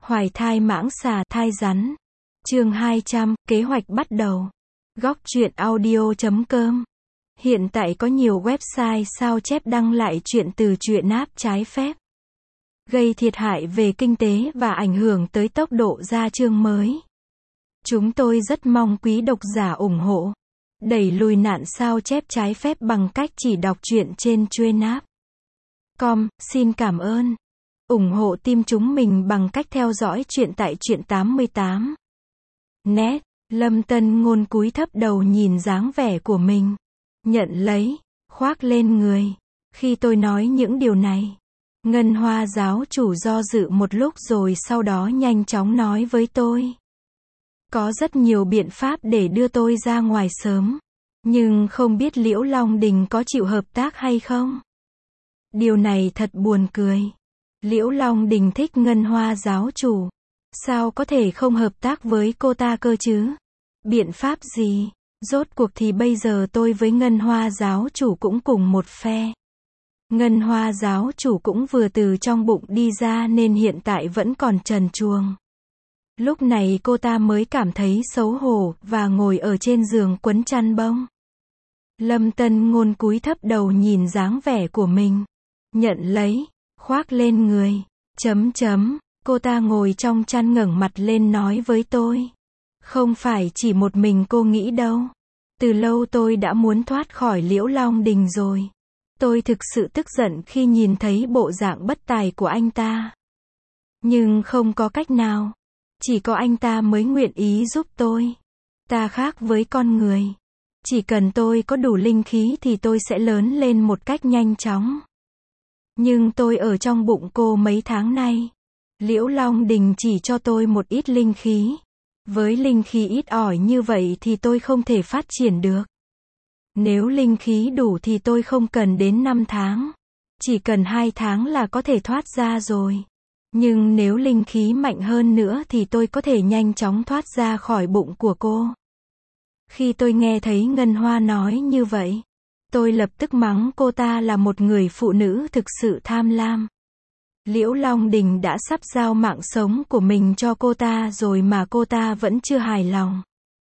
Hoài thai mãng xà, thai rắn. Chương 200, kế hoạch bắt đầu. Góc truyện audio.com. Hiện tại có nhiều website sao chép đăng lại truyện từ truyện app trái phép, gây thiệt hại về kinh tế và ảnh hưởng tới tốc độ ra chương mới. Chúng tôi rất mong quý độc giả ủng hộ, đẩy lùi nạn sao chép trái phép bằng cách chỉ đọc truyện trên truyện.com. Xin cảm ơn. Ủng hộ team chúng mình bằng cách theo dõi truyện tại truyện 88. Net. Lâm Tân Ngôn cúi thấp đầu nhìn dáng vẻ của mình, nhận lấy, khoác lên người. Khi tôi nói những điều này, Ngân Hoa giáo chủ do dự một lúc rồi sau đó nhanh chóng nói với tôi. Có rất nhiều biện pháp để đưa tôi ra ngoài sớm, nhưng không biết Liễu Long Đình có chịu hợp tác hay không. Điều này thật buồn cười. Liễu Long Đình thích Ngân Hoa giáo chủ, sao có thể không hợp tác với cô ta cơ chứ? Biện pháp gì? Rốt cuộc thì bây giờ tôi với Ngân Hoa giáo chủ cũng cùng một phe. Ngân Hoa giáo chủ cũng vừa từ trong bụng đi ra nên hiện tại vẫn còn trần truồng. Lúc này cô ta mới cảm thấy xấu hổ và ngồi ở trên giường quấn chăn bông. Lâm Tân Ngôn cúi thấp đầu nhìn dáng vẻ của mình, nhận lấy, khoác lên người. Cô ta ngồi trong chăn ngẩng mặt lên nói với tôi. Không phải chỉ một mình cô nghĩ đâu. Từ lâu tôi đã muốn thoát khỏi Liễu Long Đình rồi. Tôi thực sự tức giận khi nhìn thấy bộ dạng bất tài của anh ta. Nhưng không có cách nào. Chỉ có anh ta mới nguyện ý giúp tôi. Ta khác với con người. Chỉ cần tôi có đủ linh khí thì tôi sẽ lớn lên một cách nhanh chóng. Nhưng tôi ở trong bụng cô mấy tháng nay. Liễu Long Đình chỉ cho tôi một ít linh khí. Với linh khí ít ỏi như vậy thì tôi không thể phát triển được. Nếu linh khí đủ thì tôi không cần đến 5 tháng. Chỉ cần 2 tháng là có thể thoát ra rồi. Nhưng nếu linh khí mạnh hơn nữa thì tôi có thể nhanh chóng thoát ra khỏi bụng của cô. Khi tôi nghe thấy Ngân Hoa nói như vậy, tôi lập tức mắng cô ta là một người phụ nữ thực sự tham lam. Liễu Long Đình đã sắp giao mạng sống của mình cho cô ta rồi mà cô ta vẫn chưa hài lòng.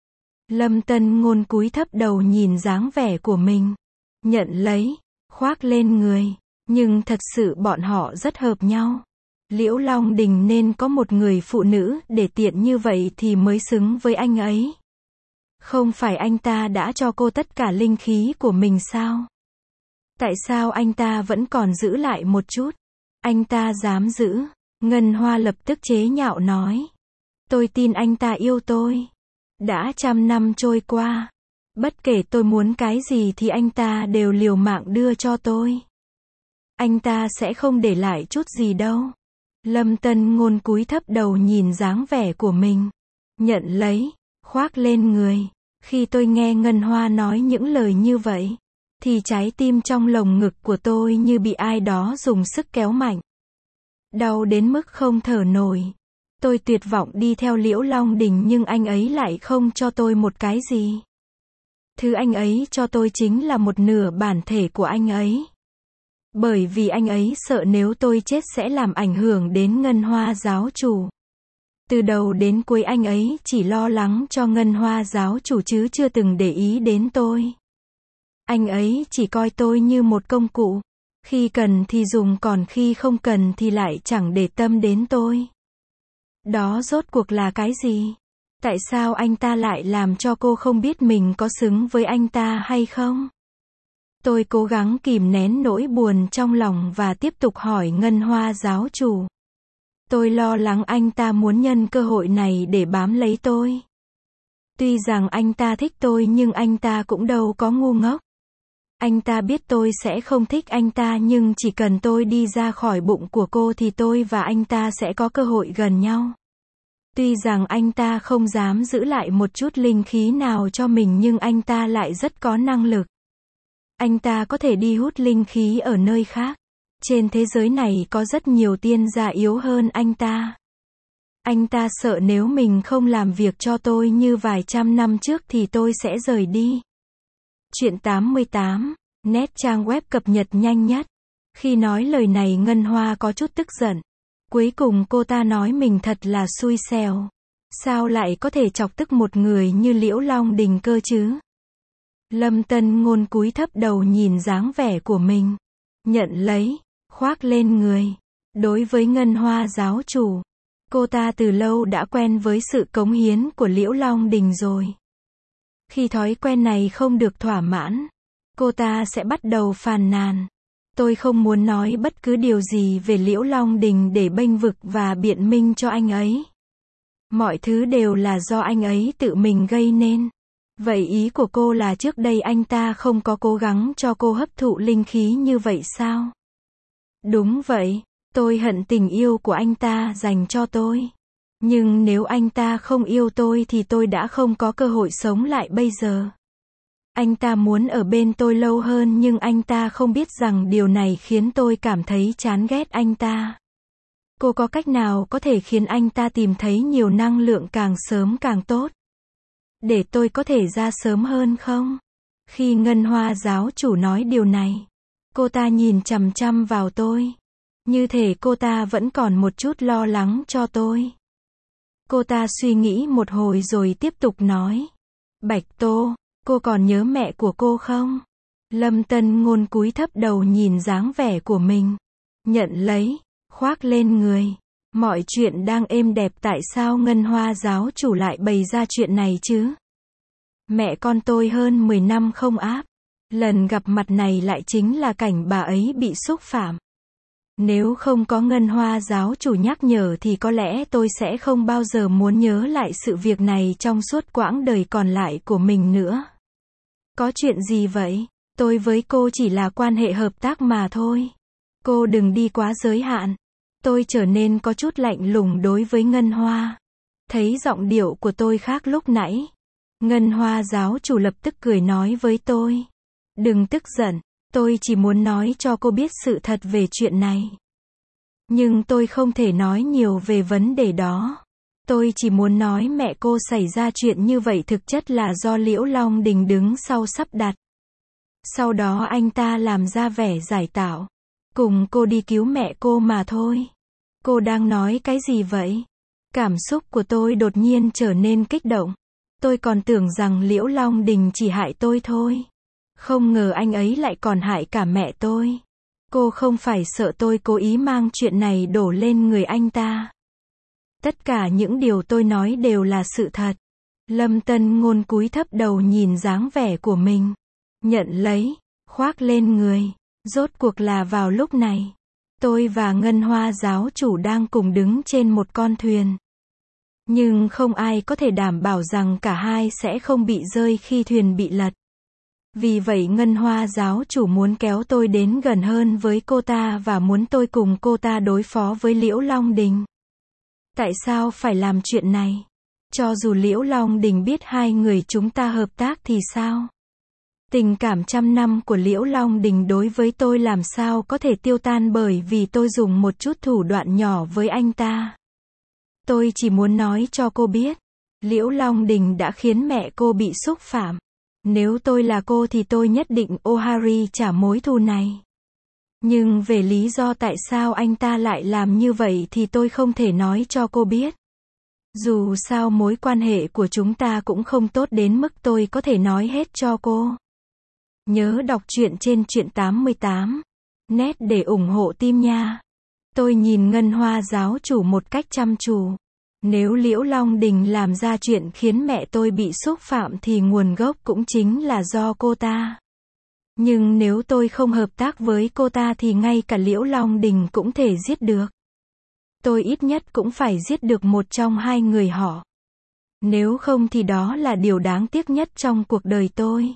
Lâm Tân Ngôn cúi thấp đầu nhìn dáng vẻ của mình, nhận lấy, khoác lên người. Nhưng thật sự bọn họ rất hợp nhau. Liễu Long Đình nên có một người phụ nữ để tiện như vậy thì mới xứng với anh ấy. Không phải anh ta đã cho cô tất cả linh khí của mình sao? Tại sao anh ta vẫn còn giữ lại một chút? Anh ta dám giữ. Ngân Hoa lập tức chế nhạo nói. Tôi tin anh ta yêu tôi. Đã 100 năm trôi qua. Bất kể tôi muốn cái gì thì anh ta đều liều mạng đưa cho tôi. Anh ta sẽ không để lại chút gì đâu. Lâm Tân Ngôn cúi thấp đầu nhìn dáng vẻ của mình, nhận lấy, khoác lên người. Khi tôi nghe Ngân Hoa nói những lời như vậy, thì trái tim trong lồng ngực của tôi như bị ai đó dùng sức kéo mạnh. Đau đến mức không thở nổi. Tôi tuyệt vọng đi theo Liễu Long Đình nhưng anh ấy lại không cho tôi một cái gì. Thứ anh ấy cho tôi chính là một nửa bản thể của anh ấy. Bởi vì anh ấy sợ nếu tôi chết sẽ làm ảnh hưởng đến Ngân Hoa giáo chủ. Từ đầu đến cuối anh ấy chỉ lo lắng cho Ngân Hoa giáo chủ chứ chưa từng để ý đến tôi. Anh ấy chỉ coi tôi như một công cụ. Khi cần thì dùng còn khi không cần thì lại chẳng để tâm đến tôi. Đó rốt cuộc là cái gì? Tại sao anh ta lại làm cho cô không biết mình có xứng với anh ta hay không? Tôi cố gắng kìm nén nỗi buồn trong lòng và tiếp tục hỏi Ngân Hoa giáo chủ. Tôi lo lắng anh ta muốn nhân cơ hội này để bám lấy tôi. Tuy rằng anh ta thích tôi nhưng anh ta cũng đâu có ngu ngốc. Anh ta biết tôi sẽ không thích anh ta nhưng chỉ cần tôi đi ra khỏi bụng của cô thì tôi và anh ta sẽ có cơ hội gần nhau. Tuy rằng anh ta không dám giữ lại một chút linh khí nào cho mình nhưng anh ta lại rất có năng lực. Anh ta có thể đi hút linh khí ở nơi khác. Trên thế giới này có rất nhiều tiên gia yếu hơn anh ta. Anh ta sợ nếu mình không làm việc cho tôi như vài trăm năm trước thì tôi sẽ rời đi. Truyện 88, Net trang web cập nhật nhanh nhất. Khi nói lời này Ngân Hoa có chút tức giận. Cuối cùng cô ta nói mình thật là xui xẻo. Sao lại có thể chọc tức một người như Liễu Long Đình cơ chứ? Lâm Tân Ngôn cúi thấp đầu nhìn dáng vẻ của mình. Nhận lấy, khoác lên người. Đối với Ngân Hoa giáo chủ, cô ta từ lâu đã quen với sự cống hiến của Liễu Long Đình rồi. Khi thói quen này không được thỏa mãn, cô ta sẽ bắt đầu phàn nàn. Tôi không muốn nói bất cứ điều gì về Liễu Long Đình để bênh vực và biện minh cho anh ấy. Mọi thứ đều là do anh ấy tự mình gây nên. Vậy ý của cô là trước đây anh ta không có cố gắng cho cô hấp thụ linh khí như vậy sao? Đúng vậy, tôi hận tình yêu của anh ta dành cho tôi. Nhưng nếu anh ta không yêu tôi thì tôi đã không có cơ hội sống lại bây giờ. Anh ta muốn ở bên tôi lâu hơn nhưng anh ta không biết rằng điều này khiến tôi cảm thấy chán ghét anh ta. Cô có cách nào có thể khiến anh ta tìm thấy nhiều năng lượng càng sớm càng tốt? Để tôi có thể ra sớm hơn không? Khi Ngân Hoa giáo chủ nói điều này, cô ta nhìn chằm chằm vào tôi. Như thể cô ta vẫn còn một chút lo lắng cho tôi. Cô ta suy nghĩ một hồi rồi tiếp tục nói. Bạch Tô, cô còn nhớ mẹ của cô không? Lâm Tân Ngôn cúi thấp đầu nhìn dáng vẻ của mình. Nhận lấy, khoác lên người. Mọi chuyện đang êm đẹp, tại sao Ngân Hoa giáo chủ lại bày ra chuyện này chứ? Mẹ con tôi hơn 10 năm không áp. Lần gặp mặt này lại chính là cảnh bà ấy bị xúc phạm. Nếu không có Ngân Hoa giáo chủ nhắc nhở thì có lẽ tôi sẽ không bao giờ muốn nhớ lại sự việc này trong suốt quãng đời còn lại của mình nữa. Có chuyện gì vậy? Tôi với cô chỉ là quan hệ hợp tác mà thôi. Cô đừng đi quá giới hạn. Tôi trở nên có chút lạnh lùng đối với Ngân Hoa. Thấy giọng điệu của tôi khác lúc nãy. Ngân Hoa giáo chủ lập tức cười nói với tôi. Đừng tức giận, tôi chỉ muốn nói cho cô biết sự thật về chuyện này. Nhưng tôi không thể nói nhiều về vấn đề đó. Tôi chỉ muốn nói mẹ cô xảy ra chuyện như vậy thực chất là do Liễu Long Đình đứng sau sắp đặt. Sau đó anh ta làm ra vẻ giải tạo. Cùng cô đi cứu mẹ cô mà thôi. Cô đang nói cái gì vậy? Cảm xúc của tôi đột nhiên trở nên kích động. Tôi còn tưởng rằng Liễu Long Đình chỉ hại tôi thôi. Không ngờ anh ấy lại còn hại cả mẹ tôi. Cô không phải sợ tôi cố ý mang chuyện này đổ lên người anh ta. Tất cả những điều tôi nói đều là sự thật. Lâm Tân Ngôn cúi thấp đầu nhìn dáng vẻ của mình. Nhận lấy, khoác lên người. Rốt cuộc là vào lúc này, tôi và Ngân Hoa giáo chủ đang cùng đứng trên một con thuyền. Nhưng không ai có thể đảm bảo rằng cả hai sẽ không bị rơi khi thuyền bị lật. Vì vậy Ngân Hoa giáo chủ muốn kéo tôi đến gần hơn với cô ta và muốn tôi cùng cô ta đối phó với Liễu Long Đình. Tại sao phải làm chuyện này? Cho dù Liễu Long Đình biết hai người chúng ta hợp tác thì sao? Tình cảm trăm năm của Liễu Long Đình đối với tôi làm sao có thể tiêu tan bởi vì tôi dùng một chút thủ đoạn nhỏ với anh ta. Tôi chỉ muốn nói cho cô biết, Liễu Long Đình đã khiến mẹ cô bị xúc phạm. Nếu tôi là cô thì tôi nhất định Ohari trả mối thù này. Nhưng về lý do tại sao anh ta lại làm như vậy thì tôi không thể nói cho cô biết. Dù sao mối quan hệ của chúng ta cũng không tốt đến mức tôi có thể nói hết cho cô. Nhớ đọc truyện trên truyện 88 net để ủng hộ team nha. Tôi nhìn Ngân Hoa giáo chủ một cách chăm chú. Nếu Liễu Long Đình làm ra chuyện khiến mẹ tôi bị xúc phạm thì nguồn gốc cũng chính là do cô ta. Nhưng nếu tôi không hợp tác với cô ta thì ngay cả Liễu Long Đình cũng thể giết được. Tôi ít nhất cũng phải giết được một trong hai người họ. Nếu không thì đó là điều đáng tiếc nhất trong cuộc đời tôi.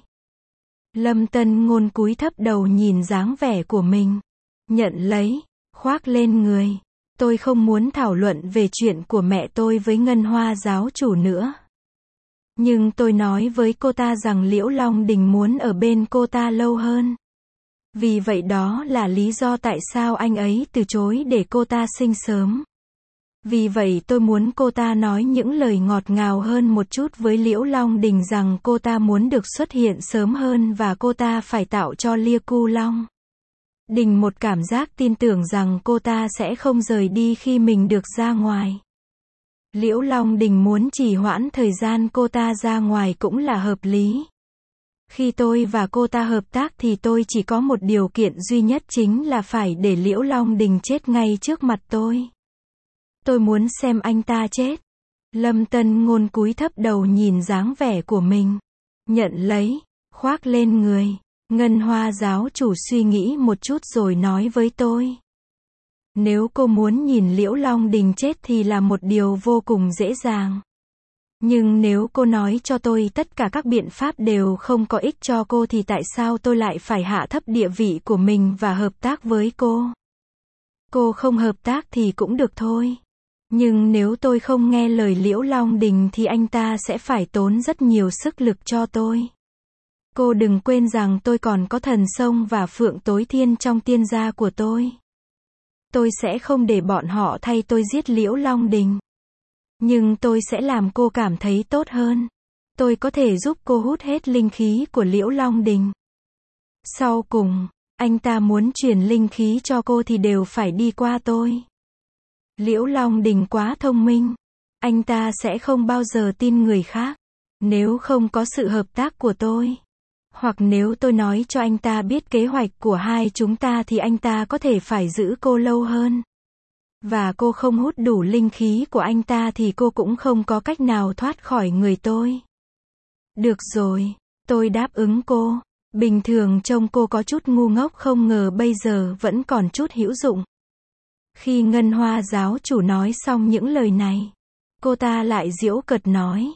Lâm Tân Ngôn cúi thấp đầu nhìn dáng vẻ của mình. Nhận lấy, khoác lên người. Tôi không muốn thảo luận về chuyện của mẹ tôi với Ngân Hoa giáo chủ nữa. Nhưng tôi nói với cô ta rằng Liễu Long Đình muốn ở bên cô ta lâu hơn. Vì vậy đó là lý do tại sao anh ấy từ chối để cô ta sinh sớm. Vì vậy tôi muốn cô ta nói những lời ngọt ngào hơn một chút với Liễu Long Đình rằng cô ta muốn được xuất hiện sớm hơn và cô ta phải tạo cho Lia Cu Long Đình một cảm giác tin tưởng rằng cô ta sẽ không rời đi khi mình được ra ngoài. Liễu Long Đình muốn trì hoãn thời gian cô ta ra ngoài cũng là hợp lý. Khi tôi và cô ta hợp tác thì tôi chỉ có một điều kiện duy nhất, chính là phải để Liễu Long Đình chết ngay trước mặt tôi. Tôi muốn xem anh ta chết. Lâm Tân Ngôn cúi thấp đầu nhìn dáng vẻ của mình. Nhận lấy, khoác lên người. Ngân Hoa giáo chủ suy nghĩ một chút rồi nói với tôi. Nếu cô muốn nhìn Liễu Long Đình chết thì là một điều vô cùng dễ dàng. Nhưng nếu cô nói cho tôi tất cả các biện pháp đều không có ích cho cô thì tại sao tôi lại phải hạ thấp địa vị của mình và hợp tác với cô? Cô không hợp tác thì cũng được thôi. Nhưng nếu tôi không nghe lời Liễu Long Đình thì anh ta sẽ phải tốn rất nhiều sức lực cho tôi. Cô đừng quên rằng tôi còn có thần sông và phượng tối thiên trong tiên gia của tôi. Tôi sẽ không để bọn họ thay tôi giết Liễu Long Đình. Nhưng tôi sẽ làm cô cảm thấy tốt hơn. Tôi có thể giúp cô hút hết linh khí của Liễu Long Đình. Sau cùng, anh ta muốn truyền linh khí cho cô thì đều phải đi qua tôi. Liễu Long Đình quá thông minh. Anh ta sẽ không bao giờ tin người khác. Nếu không có sự hợp tác của tôi, hoặc nếu tôi nói cho anh ta biết kế hoạch của hai chúng ta thì anh ta có thể phải giữ cô lâu hơn. Và cô không hút đủ linh khí của anh ta thì cô cũng không có cách nào thoát khỏi người tôi. Được rồi, tôi đáp ứng cô. Bình thường trông cô có chút ngu ngốc, không ngờ bây giờ vẫn còn chút hữu dụng. Khi Ngân Hoa giáo chủ nói xong những lời này, cô ta lại giễu cợt nói.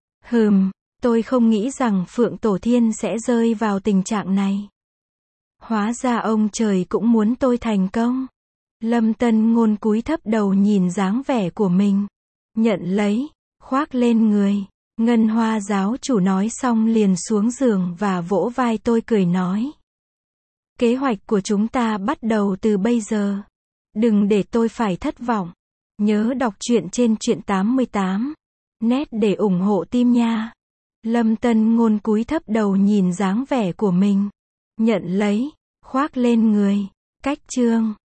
Tôi không nghĩ rằng Phượng Tổ Thiên sẽ rơi vào tình trạng này. Hóa ra ông trời cũng muốn tôi thành công. Lâm Tân Ngôn cúi thấp đầu nhìn dáng vẻ của mình. Nhận lấy, khoác lên người. Ngân Hoa giáo chủ nói xong liền xuống giường và vỗ vai tôi cười nói. Kế hoạch của chúng ta bắt đầu từ bây giờ. Đừng để tôi phải thất vọng. Nhớ đọc truyện trên Truyện 88 net để ủng hộ team nha. Lâm Tân Ngôn cúi thấp đầu nhìn dáng vẻ của mình. Nhận lấy, khoác lên người. Cách chương